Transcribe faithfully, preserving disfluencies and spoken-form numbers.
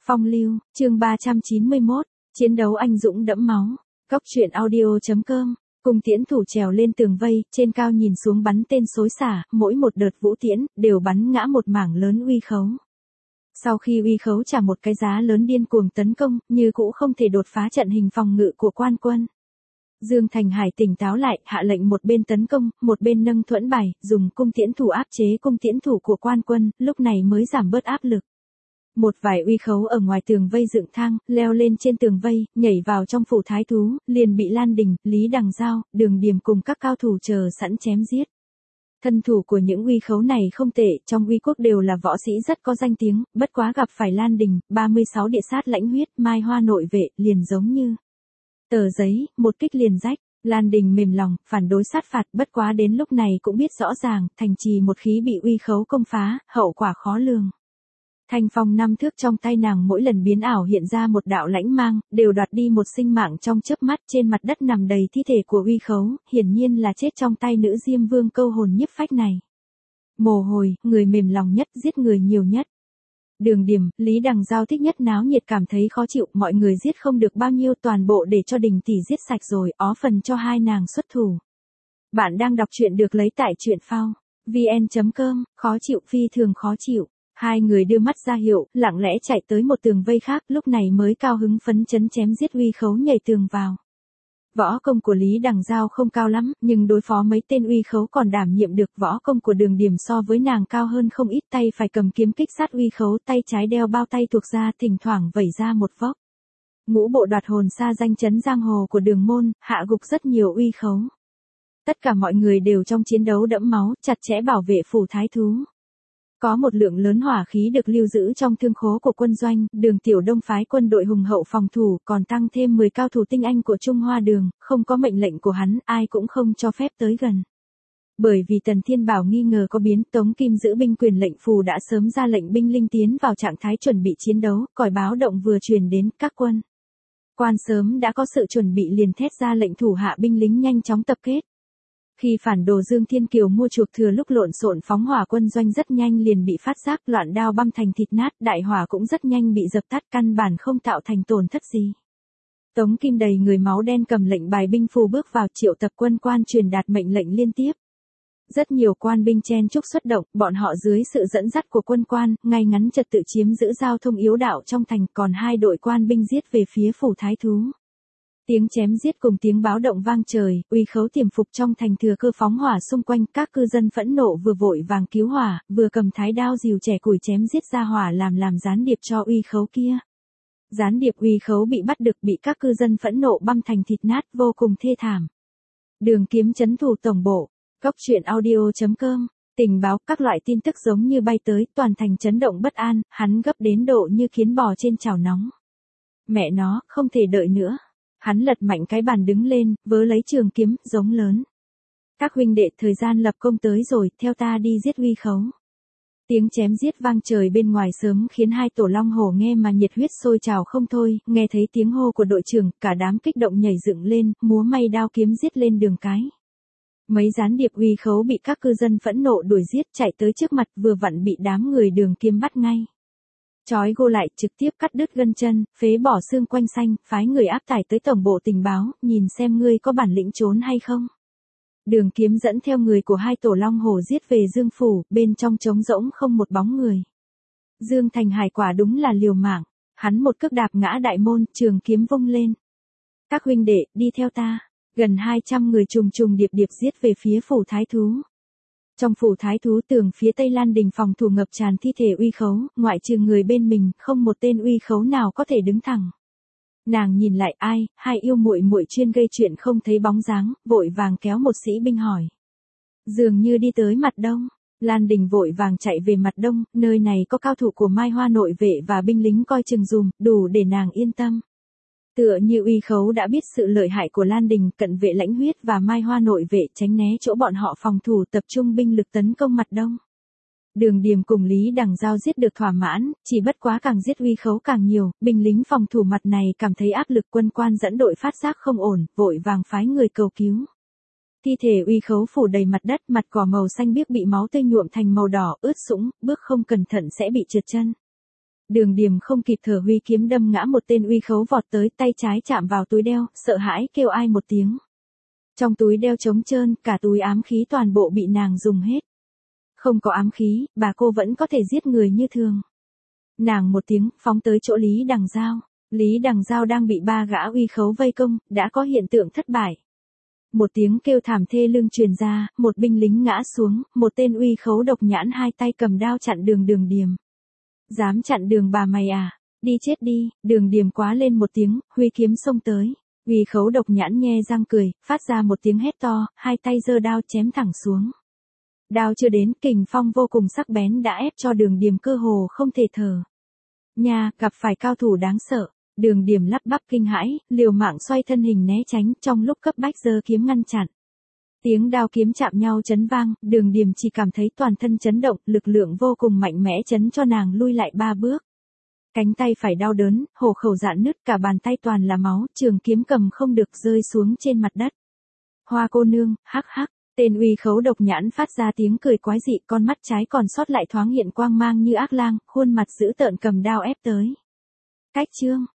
Phong lưu, chương ba trăm chín mươi mốt, chiến đấu anh dũng đẫm máu. Cốc truyện audio.com, cùng tiễn thủ trèo lên tường vây, trên cao nhìn xuống bắn tên xối xả, mỗi một đợt vũ tiễn, đều bắn ngã một mảng lớn uy khấu. Sau khi uy khấu trả một cái giá lớn điên cuồng tấn công, như cũ không thể đột phá trận hình phòng ngự của quan quân. Dương Thành Hải tỉnh táo lại, hạ lệnh một bên tấn công, một bên nâng thuẫn bài, dùng cung tiễn thủ áp chế cung tiễn thủ của quan quân, lúc này mới giảm bớt áp lực. Một vài uy khấu ở ngoài tường vây dựng thang, leo lên trên tường vây, nhảy vào trong phủ thái thú, liền bị Lan Đình, Lý Đằng Giao, Đường Điềm cùng các cao thủ chờ sẵn chém giết. Thân thủ của những uy khấu này không tệ, trong uy quốc đều là võ sĩ rất có danh tiếng, bất quá gặp phải Lan Đình, ba mươi sáu địa sát lãnh huyết, Mai Hoa nội vệ, liền giống như tờ giấy, một kích liền rách. Lan Đình mềm lòng, phản đối sát phạt, bất quá đến lúc này cũng biết rõ ràng, thành trì một khí bị uy khấu công phá, hậu quả khó lường. Thanh phong năm thước trong tay nàng mỗi lần biến ảo hiện ra một đạo lãnh mang, đều đoạt đi một sinh mạng trong chớp mắt, trên mặt đất nằm đầy thi thể của uy khấu, hiển nhiên là chết trong tay nữ Diêm Vương câu hồn nhiếp phách này. Mồ hôi, người mềm lòng nhất, giết người nhiều nhất. Đường Điềm, Lý Đằng Giao thích nhất náo nhiệt, cảm thấy khó chịu, mọi người giết không được bao nhiêu, toàn bộ để cho Đình tỷ giết sạch rồi, ó phần cho hai nàng xuất thủ. Bạn đang đọc truyện được lấy tại truyện phao vn chấm com, khó chịu, phi thường khó chịu. Hai người đưa mắt ra hiệu, lặng lẽ chạy tới một tường vây khác, lúc này mới cao hứng phấn chấn chém giết uy khấu nhảy tường vào. Võ công của Lý Đằng Giao không cao lắm, nhưng đối phó mấy tên uy khấu còn đảm nhiệm được. Võ công của Đường Điềm so với nàng cao hơn không ít, tay phải cầm kiếm kích sát uy khấu, tay trái đeo bao tay thuộc ra, thỉnh thoảng vẩy ra một vốc. Ngũ bộ đoạt hồn xa danh chấn giang hồ của Đường môn, hạ gục rất nhiều uy khấu. Tất cả mọi người đều trong chiến đấu đẫm máu, chặt chẽ bảo vệ phủ thái thú. Có một lượng lớn hỏa khí được lưu giữ trong thương khố của quân doanh, Đường Tiểu Đông phái quân đội hùng hậu phòng thủ, còn tăng thêm mười cao thủ tinh anh của Trung Hoa Đường, không có mệnh lệnh của hắn, ai cũng không cho phép tới gần. Bởi vì Tần Thiên Bảo nghi ngờ có biến, Tống Kim giữ binh quyền lệnh phù đã sớm ra lệnh binh linh tiến vào trạng thái chuẩn bị chiến đấu, còi báo động vừa truyền đến, các quân quan sớm đã có sự chuẩn bị liền thét ra lệnh thủ hạ binh lính nhanh chóng tập kết. Khi phản đồ Dương Thiên Kiều mua chuộc thừa lúc lộn xộn phóng hỏa quân doanh rất nhanh liền bị phát giác, loạn đao băm thành thịt nát, đại hỏa cũng rất nhanh bị dập tắt, căn bản không tạo thành tổn thất gì. Tống Kim đầy người máu đen cầm lệnh bài binh phù bước vào, triệu tập quân quan truyền đạt mệnh lệnh liên tiếp. Rất nhiều quan binh chen chúc xuất động, bọn họ dưới sự dẫn dắt của quân quan, ngay ngắn trật tự chiếm giữ giao thông yếu đạo trong thành, còn hai đội quan binh giết về phía phủ thái thú. Tiếng chém giết cùng tiếng báo động vang trời, uy khấu tiềm phục trong thành thừa cơ phóng hỏa xung quanh, các cư dân phẫn nộ vừa vội vàng cứu hỏa, vừa cầm thái đao rìu trẻ củi chém giết ra hỏa làm làm gián điệp cho uy khấu kia. Gián điệp uy khấu bị bắt được, bị các cư dân phẫn nộ băm thành thịt nát, vô cùng thê thảm. Đường Kiếm trấn thủ tổng bộ, cốc truyện audio.com, tình báo, các loại tin tức giống như bay tới, toàn thành chấn động bất an, hắn gấp đến độ như kiến bò trên chảo nóng. Mẹ nó, không thể đợi nữa. Hắn lật mạnh cái bàn đứng lên, vớ lấy trường kiếm, giống lớn. Các huynh đệ, thời gian lập công tới rồi, theo ta đi giết uy khấu. Tiếng chém giết vang trời bên ngoài sớm khiến hai tổ long hổ nghe mà nhiệt huyết sôi trào không thôi, nghe thấy tiếng hô của đội trưởng, cả đám kích động nhảy dựng lên, múa may đao kiếm giết lên đường cái. Mấy gián điệp uy khấu bị các cư dân phẫn nộ đuổi giết, chạy tới trước mặt, vừa vặn bị đám người Đường Kiếm bắt ngay. Chói gô lại, trực tiếp cắt đứt gân chân, phế bỏ xương quanh xanh, phái người áp tải tới tổng bộ tình báo, nhìn xem ngươi có bản lĩnh trốn hay không. Đường Kiếm dẫn theo người của hai tổ long hổ giết về Dương phủ, bên trong trống rỗng không một bóng người. Dương Thành Hải quả đúng là liều mạng, hắn một cước đạp ngã đại môn, trường kiếm vung lên. Các huynh đệ, đi theo ta. Gần hai trăm người trùng trùng điệp điệp giết về phía phủ thái thú. Trong phủ thái thú tường phía tây Lan Đình phòng thủ ngập tràn thi thể uy khấu, ngoại trừ người bên mình, không một tên uy khấu nào có thể đứng thẳng. Nàng nhìn lại, ai, hai yêu muội muội chuyên gây chuyện không thấy bóng dáng, vội vàng kéo một sĩ binh hỏi. Dường như đi tới mặt đông. Lan Đình vội vàng chạy về mặt đông, nơi này có cao thủ của Mai Hoa nội vệ và binh lính coi chừng dùm, đủ để nàng yên tâm. Tựa như uy khấu đã biết sự lợi hại của Lan Đình, cận vệ lãnh huyết và Mai Hoa nội vệ tránh né chỗ bọn họ phòng thủ, tập trung binh lực tấn công mặt đông. Đường Điềm cùng Lý Đằng Giao giết được thỏa mãn, chỉ bất quá càng giết uy khấu càng nhiều, binh lính phòng thủ mặt này cảm thấy áp lực, quân quan dẫn đội phát giác không ổn, vội vàng phái người cầu cứu. Thi thể uy khấu phủ đầy mặt đất, mặt cỏ màu xanh biếc bị máu tươi nhuộm thành màu đỏ, ướt sũng, bước không cẩn thận sẽ bị trượt chân. Đường Điềm không kịp thở huy kiếm đâm ngã một tên uy khấu vọt tới, tay trái chạm vào túi đeo, sợ hãi kêu ai một tiếng. Trong túi đeo trống trơn, cả túi ám khí toàn bộ bị nàng dùng hết. Không có ám khí, bà cô vẫn có thể giết người như thường. Nàng một tiếng, phóng tới chỗ Lý Đằng Giao. Lý Đằng Giao đang bị ba gã uy khấu vây công, đã có hiện tượng thất bại. Một tiếng kêu thảm thê lương truyền ra, một binh lính ngã xuống, một tên uy khấu độc nhãn hai tay cầm đao chặn đường Đường Điềm. Dám chặn đường bà mày à? Đi chết đi, Đường Điềm quá lên một tiếng, huy kiếm xông tới. Uy khấu độc nhãn nhe răng cười, phát ra một tiếng hét to, hai tay giơ đao chém thẳng xuống. Đao chưa đến, kình phong vô cùng sắc bén đã ép cho Đường Điềm cơ hồ không thể thở. Nha, gặp phải cao thủ đáng sợ. Đường Điềm lắp bắp kinh hãi, liều mạng xoay thân hình né tránh, trong lúc cấp bách giơ kiếm ngăn chặn. Tiếng đao kiếm chạm nhau chấn vang, Đường Điềm chỉ cảm thấy toàn thân chấn động, lực lượng vô cùng mạnh mẽ chấn cho nàng lui lại ba bước. Cánh tay phải đau đớn, hổ khẩu dạn nứt, cả bàn tay toàn là máu, trường kiếm cầm không được rơi xuống trên mặt đất. Hoa cô nương, hắc hắc, tên uy khấu độc nhãn phát ra tiếng cười quái dị, con mắt trái còn sót lại thoáng hiện quang mang như ác lang, khuôn mặt dữ tợn cầm đao ép tới. Cách chương